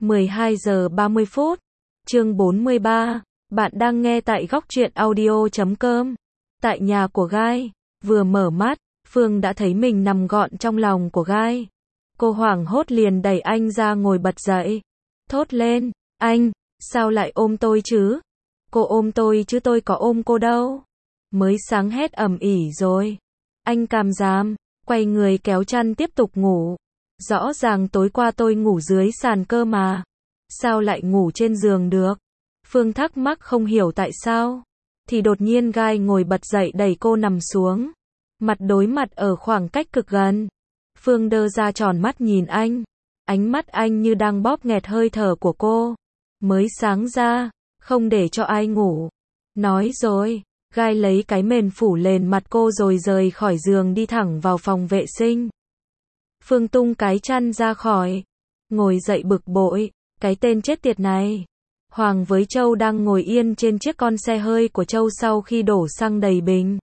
12 giờ 30 phút. Chương 43. Bạn đang nghe tại góc truyện audio.com. Tại nhà của Gai, vừa mở mắt, Phương đã thấy mình nằm gọn trong lòng của Gai. Cô hoảng hốt liền đẩy anh ra ngồi bật dậy. Thốt lên, anh, sao lại ôm tôi chứ? Cô ôm tôi chứ tôi có ôm cô đâu. Mới sáng hét ầm ĩ rồi. Anh càm ràm, quay người kéo chăn tiếp tục ngủ. Rõ ràng tối qua tôi ngủ dưới sàn cơ mà. Sao lại ngủ trên giường được? Phương thắc mắc không hiểu tại sao. Thì đột nhiên Gai ngồi bật dậy đẩy cô nằm xuống. Mặt đối mặt ở khoảng cách cực gần. Phương đơ ra tròn mắt nhìn anh. Ánh mắt anh như đang bóp nghẹt hơi thở của cô. Mới sáng ra, không để cho ai ngủ. Nói rồi, Gai lấy cái mền phủ lên mặt cô rồi rời khỏi giường đi thẳng vào phòng vệ sinh. Phương tung cái chăn ra khỏi. Ngồi dậy bực bội, cái tên chết tiệt này. Hoàng với Châu đang ngồi yên trên chiếc con xe hơi của Châu sau khi đổ xăng đầy bình.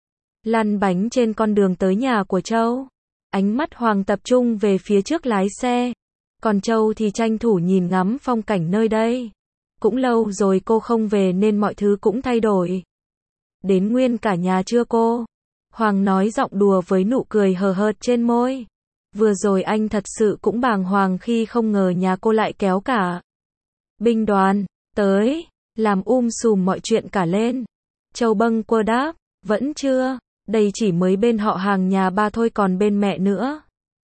Lăn bánh trên con đường tới nhà của Châu. Ánh mắt Hoàng tập trung về phía trước lái xe. Còn Châu thì tranh thủ nhìn ngắm phong cảnh nơi đây. Cũng lâu rồi cô không về nên mọi thứ cũng thay đổi. Đến nguyên cả nhà chưa cô? Hoàng nói giọng đùa với nụ cười hờ hợt trên môi. Vừa rồi anh thật sự cũng bàng hoàng khi không ngờ nhà cô lại kéo cả binh đoàn tới, làm sùm mọi chuyện cả lên. Châu bâng quơ đáp, vẫn chưa, đây chỉ mới bên họ hàng nhà ba thôi còn bên mẹ nữa.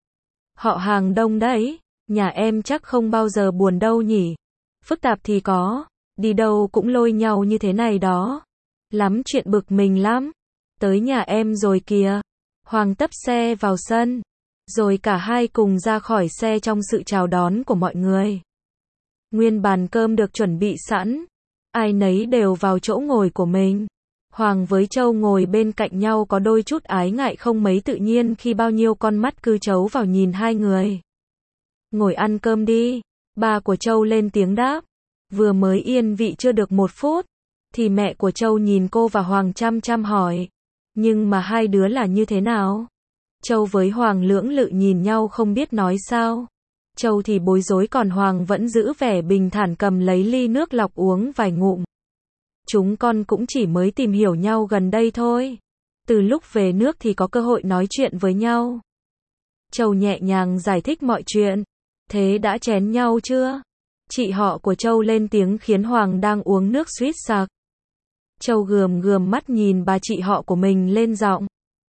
Họ hàng đông đấy, nhà em chắc không bao giờ buồn đâu nhỉ. Phức tạp thì có, đi đâu cũng lôi nhau như thế này đó. Lắm chuyện bực mình lắm. Tới nhà em rồi kìa. Hoàng tấp xe vào sân. Rồi cả hai cùng ra khỏi xe trong sự chào đón của mọi người. Nguyên bàn cơm được chuẩn bị sẵn. Ai nấy đều vào chỗ ngồi của mình. Hoàng với Châu ngồi bên cạnh nhau có đôi chút ái ngại không mấy tự nhiên khi bao nhiêu con mắt cứ chấu vào nhìn hai người. Ngồi ăn cơm đi. Ba của Châu lên tiếng đáp. Vừa mới yên vị chưa được 1 phút. Thì mẹ của Châu nhìn cô và Hoàng chăm chăm hỏi. Nhưng mà hai đứa là như thế nào? Châu với Hoàng lưỡng lự nhìn nhau không biết nói sao. Châu thì bối rối còn Hoàng vẫn giữ vẻ bình thản cầm lấy ly nước lọc uống vài ngụm. Chúng con cũng chỉ mới tìm hiểu nhau gần đây thôi. Từ lúc về nước thì có cơ hội nói chuyện với nhau. Châu nhẹ nhàng giải thích mọi chuyện. Thế đã chén nhau chưa? Chị họ của Châu lên tiếng khiến Hoàng đang uống nước suýt sặc. Châu gườm gườm mắt nhìn bà chị họ của mình lên giọng.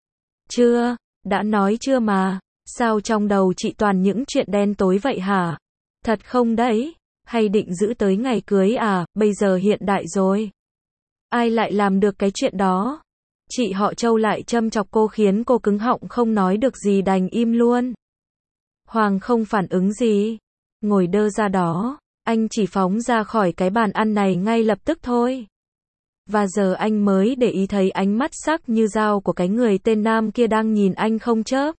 Chưa, đã nói chưa mà. Sao trong đầu chị toàn những chuyện đen tối vậy hả? Thật không đấy? Hay định giữ tới ngày cưới à? Bây giờ hiện đại rồi. Ai lại làm được cái chuyện đó? Chị họ Châu lại châm chọc cô khiến cô cứng họng không nói được gì đành im luôn. Hoàng không phản ứng gì. Ngồi đơ ra đó. Anh chỉ phóng ra khỏi cái bàn ăn này ngay lập tức thôi. Và giờ anh mới để ý thấy ánh mắt sắc như dao của cái người tên Nam kia đang nhìn anh không chớp.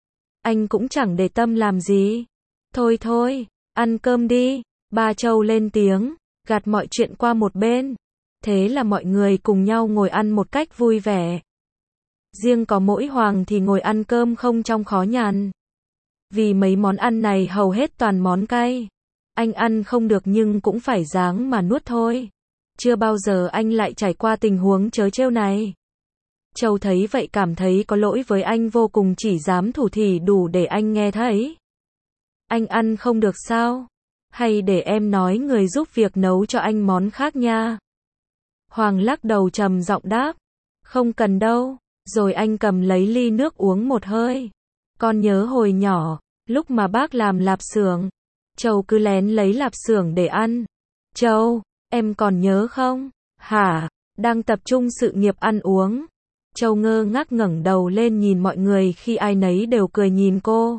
Anh cũng chẳng để tâm làm gì. Thôi thôi, ăn cơm đi. Ba Châu lên tiếng, gạt mọi chuyện qua một bên. Thế là mọi người cùng nhau ngồi ăn một cách vui vẻ. Riêng có mỗi Hoàng thì ngồi ăn cơm không trong khó nhằn. Vì mấy món ăn này hầu hết toàn món cay. Anh ăn không được nhưng cũng phải ráng mà nuốt thôi. Chưa bao giờ anh lại trải qua tình huống trớ trêu này. Châu thấy vậy cảm thấy có lỗi với anh vô cùng chỉ dám thủ thỉ đủ để anh nghe thấy. Anh ăn không được sao? Hay để em nói người giúp việc nấu cho anh món khác nha. Hoàng lắc đầu trầm giọng đáp. Không cần đâu. Rồi anh cầm lấy ly nước uống một hơi. Con nhớ hồi nhỏ, lúc mà bác làm lạp xưởng. Châu cứ lén lấy lạp xưởng để ăn. Châu, em còn nhớ không? Hả? Đang tập trung sự nghiệp ăn uống. Châu ngơ ngác ngẩng đầu lên nhìn mọi người khi ai nấy đều cười nhìn cô.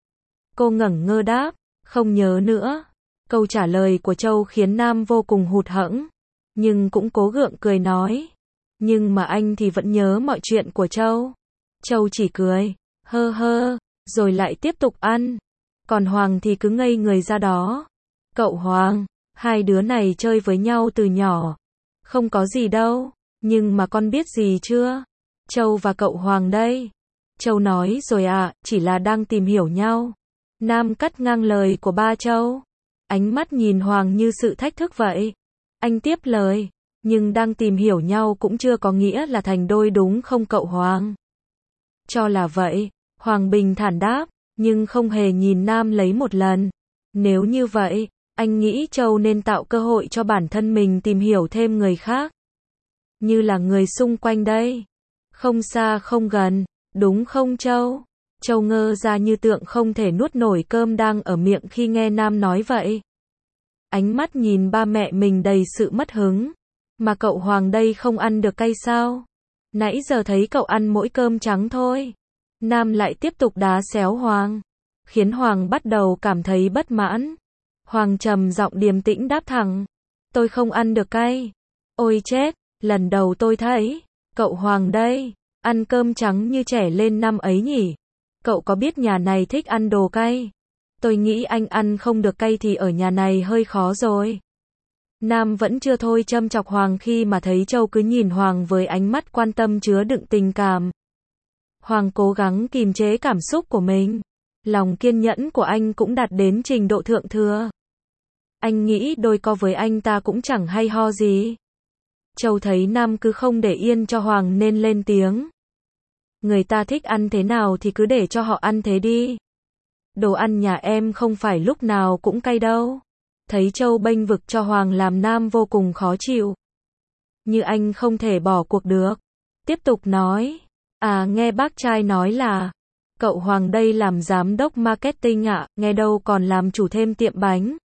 Cô ngẩng ngơ đáp, không nhớ nữa. Câu trả lời của Châu khiến Nam vô cùng hụt hẫng, nhưng cũng cố gượng cười nói. Nhưng mà anh thì vẫn nhớ mọi chuyện của Châu. Châu chỉ cười, hơ hơ, rồi lại tiếp tục ăn. Còn Hoàng thì cứ ngây người ra đó. Cậu Hoàng, hai đứa này chơi với nhau từ nhỏ. Không có gì đâu, nhưng mà con biết gì chưa? Châu và cậu Hoàng đây. Châu nói rồi à, chỉ là đang tìm hiểu nhau. Nam cắt ngang lời của ba Châu. Ánh mắt nhìn Hoàng như sự thách thức vậy. Anh tiếp lời, nhưng đang tìm hiểu nhau cũng chưa có nghĩa là thành đôi đúng không cậu Hoàng? Cho là vậy, Hoàng bình thản đáp, nhưng không hề nhìn Nam lấy một lần. Nếu như vậy, anh nghĩ Châu nên tạo cơ hội cho bản thân mình tìm hiểu thêm người khác. Như là người xung quanh đây. Không xa không gần, đúng không Châu? Châu ngơ ra như tượng không thể nuốt nổi cơm đang ở miệng khi nghe Nam nói vậy. Ánh mắt nhìn ba mẹ mình đầy sự mất hứng. Mà cậu Hoàng đây không ăn được cay sao? Nãy giờ thấy cậu ăn mỗi cơm trắng thôi. Nam lại tiếp tục đá xéo Hoàng, khiến Hoàng bắt đầu cảm thấy bất mãn. Hoàng trầm giọng điềm tĩnh đáp thẳng, tôi không ăn được cay. Ôi chết, lần đầu tôi thấy, cậu Hoàng đây, ăn cơm trắng như trẻ lên năm ấy nhỉ. Cậu có biết nhà này thích ăn đồ cay? Tôi nghĩ anh ăn không được cay thì ở nhà này hơi khó rồi. Nam vẫn chưa thôi châm chọc Hoàng khi mà thấy Châu cứ nhìn Hoàng với ánh mắt quan tâm chứa đựng tình cảm. Hoàng cố gắng kìm chế cảm xúc của mình. Lòng kiên nhẫn của anh cũng đạt đến trình độ thượng thừa. Anh nghĩ đôi co với anh ta cũng chẳng hay ho gì. Châu thấy Nam cứ không để yên cho Hoàng nên lên tiếng. Người ta thích ăn thế nào thì cứ để cho họ ăn thế đi. Đồ ăn nhà em không phải lúc nào cũng cay đâu. Thấy Châu bênh vực cho Hoàng làm Nam vô cùng khó chịu. Như anh không thể bỏ cuộc được. Tiếp tục nói. À nghe bác trai nói là cậu Hoàng đây làm giám đốc marketing ạ, nghe đâu còn làm chủ thêm tiệm bánh.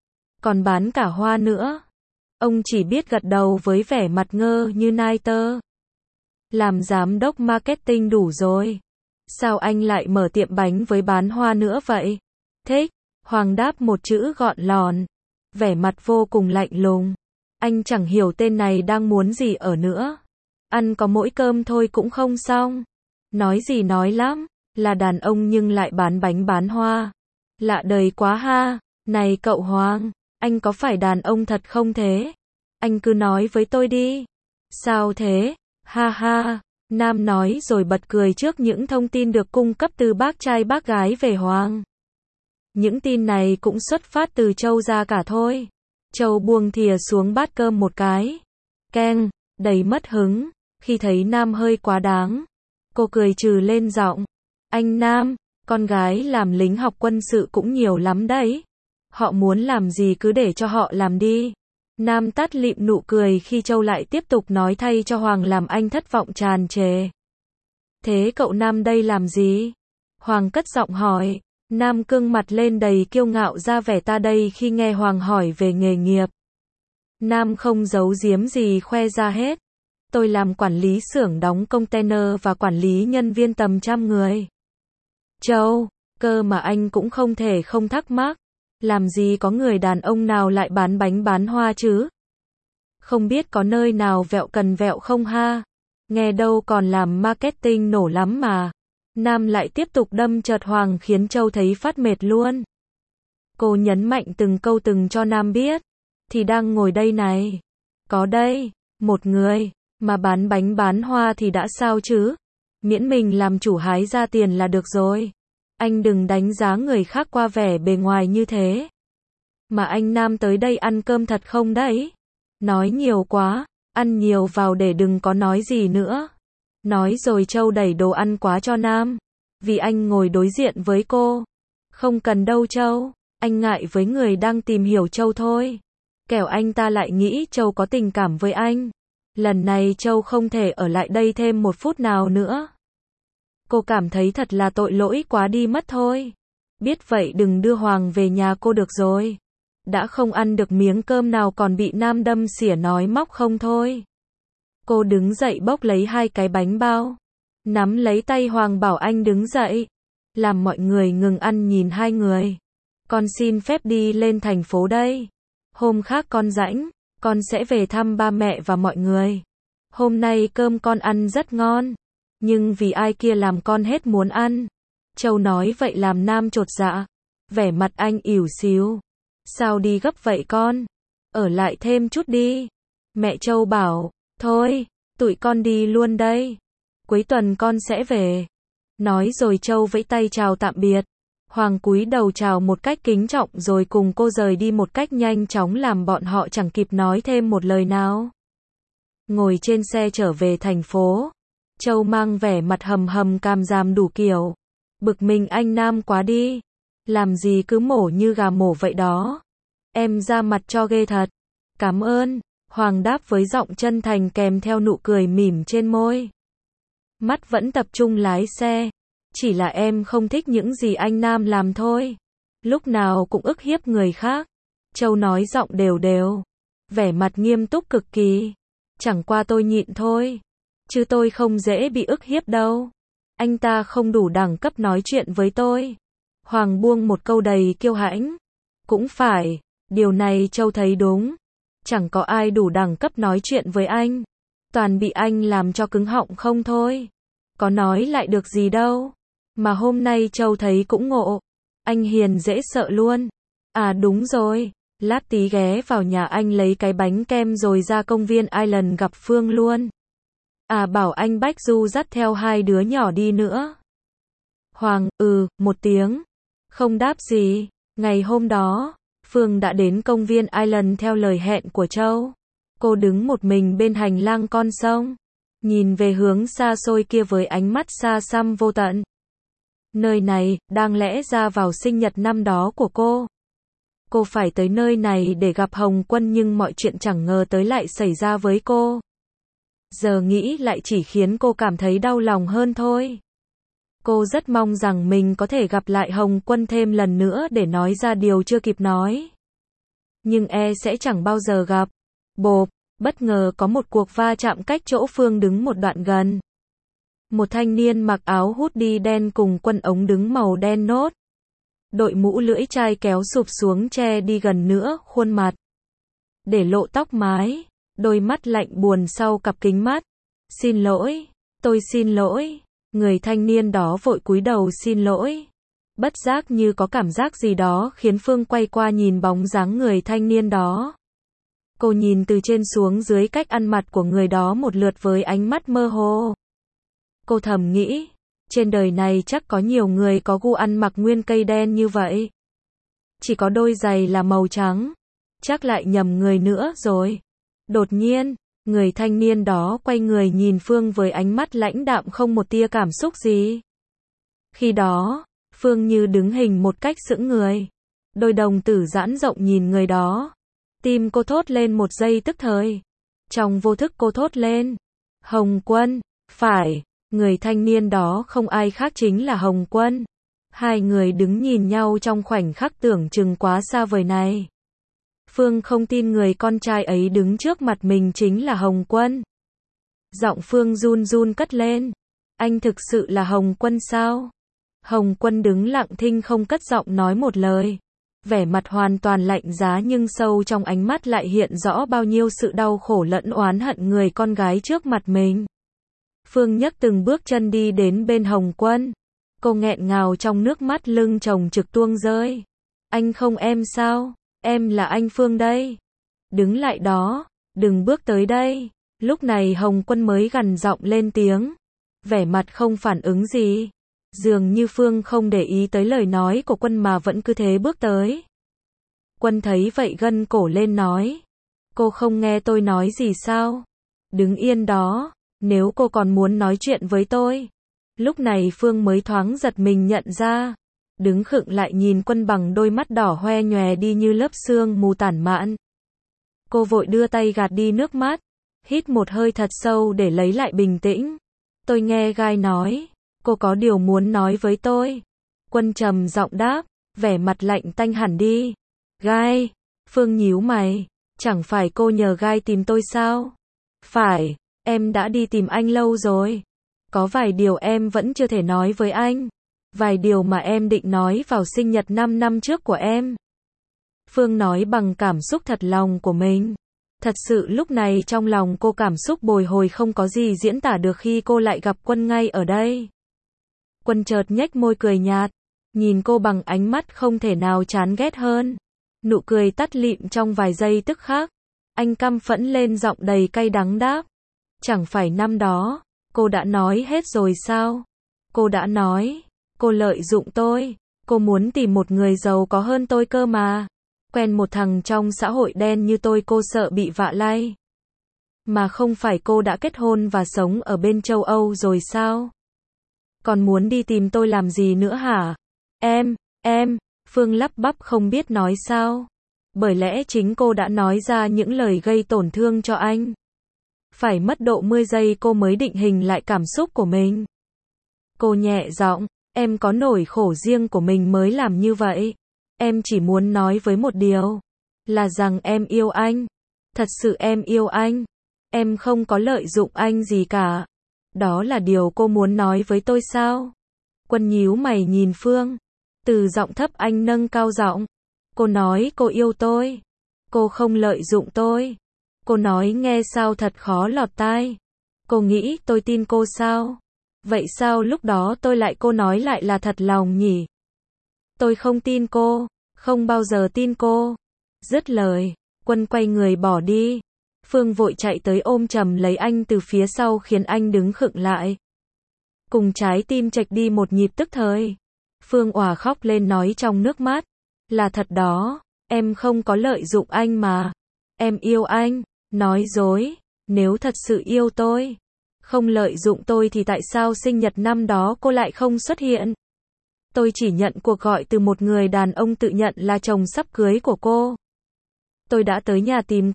Còn bán cả hoa nữa. Ông chỉ biết gật đầu với vẻ mặt ngơ như nai tơ. Làm giám đốc marketing đủ rồi. Sao anh lại mở tiệm bánh với bán hoa nữa vậy? Thích. Hoàng đáp một chữ gọn lòn. Vẻ mặt vô cùng lạnh lùng. Anh chẳng hiểu tên này đang muốn gì ở nữa. Ăn có mỗi cơm thôi cũng không xong. Nói gì nói lắm. Là đàn ông nhưng lại bán bánh bán hoa. Lạ đời quá ha. Này cậu Hoàng, anh có phải đàn ông thật không thế? Anh cứ nói với tôi đi. Sao thế? Ha ha. Nam nói rồi bật cười trước những thông tin được cung cấp từ bác trai bác gái về Hoàng. Những tin này cũng xuất phát từ Châu ra cả thôi. Châu buông thìa xuống bát cơm một cái. Keng, đầy mất hứng. Khi thấy Nam hơi quá đáng. Cô cười trừ lên giọng. Anh Nam, con gái làm lính học quân sự cũng nhiều lắm đấy. Họ muốn làm gì cứ để cho họ làm đi. Nam tắt lịm nụ cười khi Châu lại tiếp tục nói thay cho Hoàng làm anh thất vọng tràn trề. Thế cậu Nam đây làm gì? Hoàng cất giọng hỏi. Nam cương mặt lên đầy kiêu ngạo ra vẻ ta đây khi nghe Hoàng hỏi về nghề nghiệp. Nam không giấu giếm gì khoe ra hết. Tôi làm quản lý xưởng đóng container và quản lý nhân viên tầm 100 người. Châu, cơ mà anh cũng không thể không thắc mắc. Làm gì có người đàn ông nào lại bán bánh bán hoa chứ? Không biết có nơi nào vẹo cần vẹo không ha? Nghe đâu còn làm marketing nổ lắm mà. Nam lại tiếp tục đâm chợt Hoàng khiến Châu thấy phát mệt luôn. Cô nhấn mạnh từng câu từng cho Nam biết. Thì đang ngồi đây này. Có đây, một người, mà bán bánh bán hoa thì đã sao chứ? Miễn mình làm chủ hái ra tiền là được rồi. Anh đừng đánh giá người khác qua vẻ bề ngoài như thế. Mà anh Nam tới đây ăn cơm thật không đấy? Nói nhiều quá, ăn nhiều vào để đừng có nói gì nữa. Nói rồi Châu đẩy đồ ăn quá cho Nam. Vì anh ngồi đối diện với cô. Không cần đâu Châu, anh ngại với người đang tìm hiểu Châu thôi. Kẻo anh ta lại nghĩ Châu có tình cảm với anh. Lần này Châu không thể ở lại đây thêm một phút nào nữa. Cô cảm thấy thật là tội lỗi quá đi mất thôi. Biết vậy đừng đưa Hoàng về nhà cô được rồi. Đã không ăn được miếng cơm nào còn bị Nam đâm xỉa nói móc không thôi. Cô đứng dậy bốc lấy 2 cái bánh bao. Nắm lấy tay Hoàng bảo anh đứng dậy. Làm mọi người ngừng ăn nhìn hai người. Con xin phép đi lên thành phố đây. Hôm khác con rảnh, con sẽ về thăm ba mẹ và mọi người. Hôm nay cơm con ăn rất ngon. Nhưng vì ai kia làm con hết muốn ăn. Châu nói vậy làm Nam chột dạ. Vẻ mặt anh ỉu xìu. Sao đi gấp vậy con? Ở lại thêm chút đi. Mẹ Châu bảo, thôi, tụi con đi luôn đây. Cuối tuần con sẽ về. Nói rồi Châu vẫy tay chào tạm biệt. Hoàng cúi đầu chào một cách kính trọng rồi cùng cô rời đi một cách nhanh chóng làm bọn họ chẳng kịp nói thêm một lời nào. Ngồi trên xe trở về thành phố, Châu mang vẻ mặt hầm hầm càm ràm đủ kiểu. Bực mình anh Nam quá đi. Làm gì cứ mổ như gà mổ vậy đó. Em ra mặt cho ghê thật. Cảm ơn. Hoàng đáp với giọng chân thành kèm theo nụ cười mỉm trên môi. Mắt vẫn tập trung lái xe. Chỉ là em không thích những gì anh Nam làm thôi. Lúc nào cũng ức hiếp người khác. Châu nói giọng đều đều. Vẻ mặt nghiêm túc cực kỳ. Chẳng qua tôi nhịn thôi. Chứ tôi không dễ bị ức hiếp đâu. Anh ta không đủ đẳng cấp nói chuyện với tôi. Hoàng buông một câu đầy kiêu hãnh. Cũng phải. Điều này Châu thấy đúng. Chẳng có ai đủ đẳng cấp nói chuyện với anh. Toàn bị anh làm cho cứng họng không thôi. Có nói lại được gì đâu. Mà hôm nay Châu thấy cũng ngộ. Anh hiền dễ sợ luôn. À đúng rồi. Lát tí ghé vào nhà anh lấy cái bánh kem rồi ra công viên Island gặp Phương luôn. À bảo anh Bách Du dắt theo 2 đứa nhỏ đi nữa. Hoàng, một tiếng. Không đáp gì. Ngày hôm đó, Phương đã đến công viên Island theo lời hẹn của Châu. Cô đứng một mình bên hành lang con sông. Nhìn về hướng xa xôi kia với ánh mắt xa xăm vô tận. Nơi này, đáng lẽ ra vào sinh nhật năm đó của cô. Cô phải tới nơi này để gặp Hồng Quân nhưng mọi chuyện chẳng ngờ tới lại xảy ra với cô. Giờ nghĩ lại chỉ khiến cô cảm thấy đau lòng hơn thôi. Cô rất mong rằng mình có thể gặp lại Hồng Quân thêm lần nữa để nói ra điều chưa kịp nói. Nhưng sẽ chẳng bao giờ gặp. Bộp, bất ngờ có một cuộc va chạm cách chỗ Phương đứng một đoạn gần. Một thanh niên mặc áo hoodie đen cùng quần ống đứng màu đen nốt. Đội mũ lưỡi chai kéo sụp xuống che đi gần nữa khuôn mặt. Để lộ tóc mái, đôi mắt lạnh buồn sau cặp kính mắt. Xin lỗi, tôi xin lỗi. Người thanh niên đó vội cúi đầu xin lỗi. Bất giác như có cảm giác gì đó khiến Phương quay qua nhìn bóng dáng người thanh niên đó. Cô nhìn từ trên xuống dưới cách ăn mặc của người đó một lượt với ánh mắt mơ hồ. Cô thầm nghĩ, trên đời này chắc có nhiều người có gu ăn mặc nguyên cây đen như vậy. Chỉ có đôi giày là màu trắng. Chắc lại nhầm người nữa rồi. Đột nhiên, người thanh niên đó quay người nhìn Phương với ánh mắt lãnh đạm không một tia cảm xúc gì. Khi đó, Phương như đứng hình một cách sững người. Đôi đồng tử giãn rộng nhìn người đó. Tim cô thốt lên một giây tức thời. Trong vô thức cô thốt lên. Hồng Quân, phải, người thanh niên đó không ai khác chính là Hồng Quân. Hai người đứng nhìn nhau trong khoảnh khắc tưởng chừng quá xa vời này. Phương không tin người con trai ấy đứng trước mặt mình chính là Hồng Quân. Giọng Phương run run cất lên. Anh thực sự là Hồng Quân sao? Hồng Quân đứng lặng thinh không cất giọng nói một lời. Vẻ mặt hoàn toàn lạnh giá nhưng sâu trong ánh mắt lại hiện rõ bao nhiêu sự đau khổ lẫn oán hận người con gái trước mặt mình. Phương nhấc từng bước chân đi đến bên Hồng Quân. Cô nghẹn ngào trong nước mắt lưng chồng trực tuông rơi. Anh không em sao? Em là anh Phương đây. Đứng lại đó, đừng bước tới đây. Lúc này Hồng Quân mới gằn giọng lên tiếng. Vẻ mặt không phản ứng gì. Dường như Phương không để ý tới lời nói của Quân mà vẫn cứ thế bước tới. Quân thấy vậy gân cổ lên nói. Cô không nghe tôi nói gì sao? Đứng yên đó, nếu cô còn muốn nói chuyện với tôi. Lúc này Phương mới thoáng giật mình nhận ra. Đứng khựng lại nhìn Quân bằng đôi mắt đỏ hoe nhòe đi như lớp sương mù tản mạn. Cô vội đưa tay gạt đi nước mắt. Hít một hơi thật sâu để lấy lại bình tĩnh. Tôi nghe Gai nói. Cô có điều muốn nói với tôi. Quân trầm giọng đáp. Vẻ mặt lạnh tanh hẳn đi. Gai. Phương nhíu mày. Chẳng phải cô nhờ Gai tìm tôi sao? Phải. Em đã đi tìm anh lâu rồi. Có vài điều em vẫn chưa thể nói với anh. Vài điều mà em định nói vào sinh nhật 5 năm trước của em. Phương nói bằng cảm xúc thật lòng của mình. Thật sự lúc này trong lòng cô cảm xúc bồi hồi không có gì diễn tả được khi cô lại gặp Quân ngay ở đây. Quân chợt nhếch môi cười nhạt. Nhìn cô bằng ánh mắt không thể nào chán ghét hơn. Nụ cười tắt lịm trong vài giây tức khắc. Anh căm phẫn lên giọng đầy cay đắng đáp. Chẳng phải năm đó, cô đã nói hết rồi sao? Cô đã nói, cô lợi dụng tôi, Cô muốn tìm một người giàu có hơn tôi cơ mà. Quen một thằng trong xã hội đen như tôi cô sợ bị vạ lay. Mà không phải cô đã kết hôn và sống ở bên châu Âu rồi sao? Còn muốn đi tìm tôi làm gì nữa hả? Em, Phương lắp bắp không biết nói sao. Bởi lẽ chính cô đã nói ra những lời gây tổn thương cho anh. Phải mất độ 10 giây cô mới định hình lại cảm xúc của mình. Cô nhẹ giọng, em có nỗi khổ riêng của mình mới làm như vậy. Em chỉ muốn nói với một điều. Là rằng em yêu anh. Thật sự em yêu anh. Em không có lợi dụng anh gì cả. Đó là điều cô muốn nói với tôi sao? Quân nhíu mày nhìn Phương. Từ giọng thấp anh nâng cao giọng. Cô nói cô yêu tôi. Cô không lợi dụng tôi. Cô nói nghe sao thật khó lọt tai. Cô nghĩ tôi tin cô sao? Vậy sao lúc đó tôi lại cô nói lại là thật lòng nhỉ? Tôi không tin cô. Không bao giờ tin cô. Dứt lời, Quân quay người bỏ đi. Phương vội chạy tới ôm chầm lấy anh từ phía sau khiến anh đứng khựng lại. Cùng trái tim chệch đi một nhịp tức thời. Phương òa khóc lên nói trong nước mắt. Là thật đó, em không có lợi dụng anh mà. Em yêu anh. Nói dối, nếu thật sự yêu tôi, không lợi dụng tôi thì tại sao sinh nhật năm đó cô lại không xuất hiện? Tôi chỉ nhận cuộc gọi từ một người đàn ông tự nhận là chồng sắp cưới của cô. Tôi đã tới nhà tìm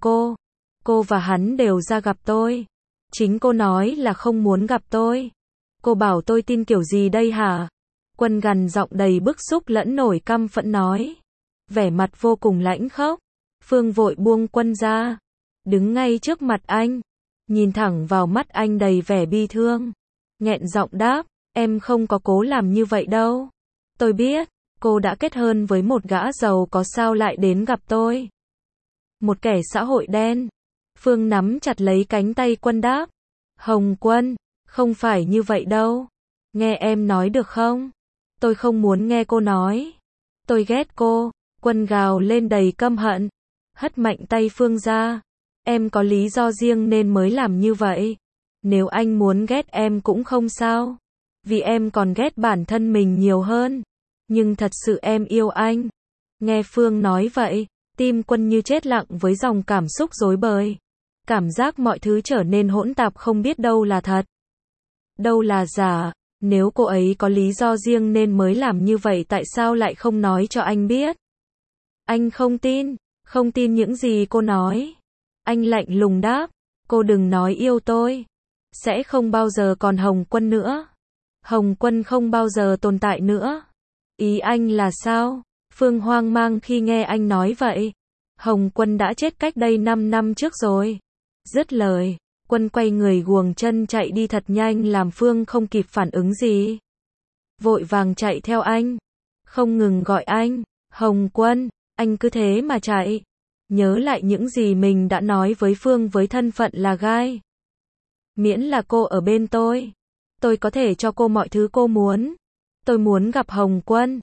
cô và hắn đều ra gặp tôi. Chính cô nói là không muốn gặp tôi. Cô bảo tôi tin kiểu gì đây hả? Quân gằn giọng đầy bức xúc lẫn nổi căm phẫn nói. Vẻ mặt vô cùng lãnh khốc. Phương vội buông Quân ra. Đứng ngay trước mặt anh. Nhìn thẳng vào mắt anh đầy vẻ bi thương. Nghẹn giọng đáp. Em không có cố làm như vậy đâu. Tôi biết, cô đã kết hôn với một gã giàu có sao lại đến gặp tôi. Một kẻ xã hội đen. Phương nắm chặt lấy cánh tay Quân đáp. Hồng Quân, không phải như vậy đâu. Nghe em nói được không? Tôi không muốn nghe cô nói. Tôi ghét cô. Quân gào lên đầy căm hận. Hất mạnh tay Phương ra. Em có lý do riêng nên mới làm như vậy. Nếu anh muốn ghét em cũng không sao. Vì em còn ghét bản thân mình nhiều hơn. Nhưng thật sự em yêu anh. Nghe Phương nói vậy, tim Quân như chết lặng với dòng cảm xúc rối bời. Cảm giác mọi thứ trở nên hỗn tạp không biết đâu là thật. Đâu là giả. Nếu cô ấy có lý do riêng nên mới làm như vậy tại sao lại không nói cho anh biết? Anh không tin những gì cô nói. Anh lạnh lùng đáp, cô đừng nói yêu tôi. Sẽ không bao giờ còn Hồng Quân nữa. Hồng Quân không bao giờ tồn tại nữa. Ý anh là sao? Phương hoang mang khi nghe anh nói vậy. Hồng Quân đã chết cách đây 5 năm trước rồi. Dứt lời, Quân quay người guồng chân chạy đi thật nhanh làm Phương không kịp phản ứng gì. Vội vàng chạy theo anh. Không ngừng gọi anh. Hồng Quân, anh cứ thế mà chạy. Nhớ lại những gì mình đã nói với Phương với thân phận là gai. Miễn là cô ở bên tôi có thể cho cô mọi thứ cô muốn. Tôi muốn gặp Hồng Quân.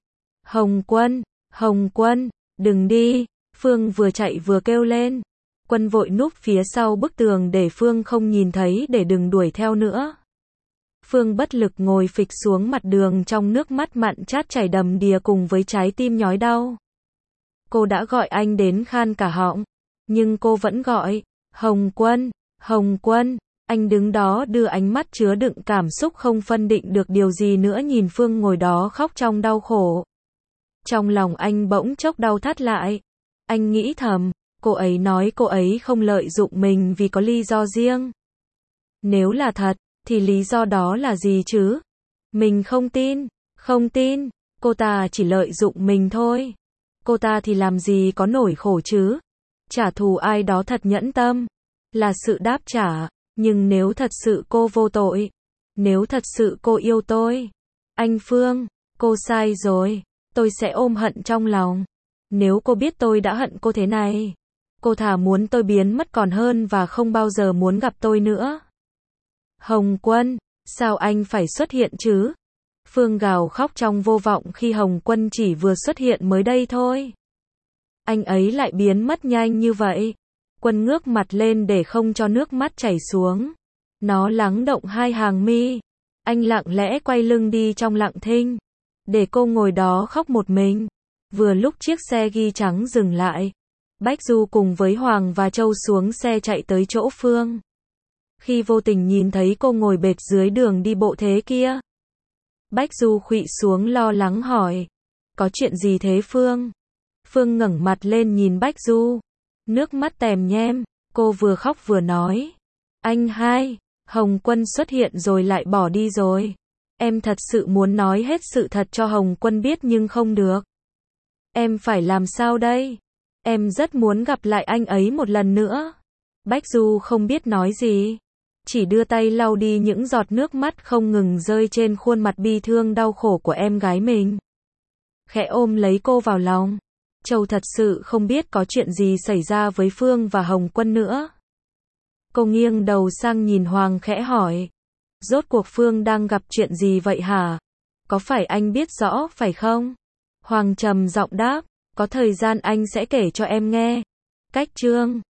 Hồng Quân, đừng đi. Phương vừa chạy vừa kêu lên. Quân vội núp phía sau bức tường để Phương không nhìn thấy để đừng đuổi theo nữa. Phương bất lực ngồi phịch xuống mặt đường trong nước mắt mặn chát chảy đầm đìa cùng với trái tim nhói đau. Cô đã gọi anh đến khan cả họng. Nhưng cô vẫn gọi. Hồng Quân. Anh đứng đó đưa ánh mắt chứa đựng cảm xúc không phân định được điều gì nữa nhìn Phương ngồi đó khóc trong đau khổ. Trong lòng anh bỗng chốc đau thắt lại. Anh nghĩ thầm, cô ấy nói cô ấy không lợi dụng mình vì có lý do riêng. Nếu là thật, thì lý do đó là gì chứ? Mình không tin, cô ta chỉ lợi dụng mình thôi. Cô ta thì làm gì có nỗi khổ chứ? Trả thù ai đó thật nhẫn tâm, là sự đáp trả. Nhưng nếu thật sự cô vô tội, nếu thật sự cô yêu tôi, anh Phương, cô sai rồi, tôi sẽ ôm hận trong lòng. Nếu cô biết tôi đã hận cô thế này, cô thà muốn tôi biến mất còn hơn và không bao giờ muốn gặp tôi nữa. Hồng Quân, sao anh phải xuất hiện chứ? Phương gào khóc trong vô vọng khi Hồng Quân chỉ vừa xuất hiện mới đây thôi. Anh ấy lại biến mất nhanh như vậy. Quân ngước mặt lên để không cho nước mắt chảy xuống. Nó lắng động hai hàng mi. Anh lặng lẽ quay lưng đi trong lặng thinh. để cô ngồi đó khóc một mình. Vừa lúc chiếc xe ghi trắng dừng lại, Bách Du cùng với Hoàng và Châu xuống xe chạy tới chỗ Phương. Khi vô tình nhìn thấy cô ngồi bệt dưới đường đi bộ thế kia, Bách Du khuỵu xuống lo lắng hỏi, có chuyện gì thế Phương? Phương ngẩng mặt lên nhìn Bách Du, nước mắt tèm nhem, cô vừa khóc vừa nói, anh hai, Hồng Quân xuất hiện rồi lại bỏ đi rồi. Em thật sự muốn nói hết sự thật cho Hồng Quân biết nhưng không được. Em phải làm sao đây? Em rất muốn gặp lại anh ấy một lần nữa. Bách Du không biết nói gì, chỉ đưa tay lau đi những giọt nước mắt không ngừng rơi trên khuôn mặt bi thương đau khổ của em gái mình. Khẽ ôm lấy cô vào lòng. Châu thật sự không biết có chuyện gì xảy ra với Phương và Hồng Quân nữa. Cô nghiêng đầu sang nhìn Hoàng khẽ hỏi, rốt cuộc Phương đang gặp chuyện gì vậy hả? Có phải anh biết rõ phải không? Hoàng trầm giọng đáp, có thời gian anh sẽ kể cho em nghe. Cách chương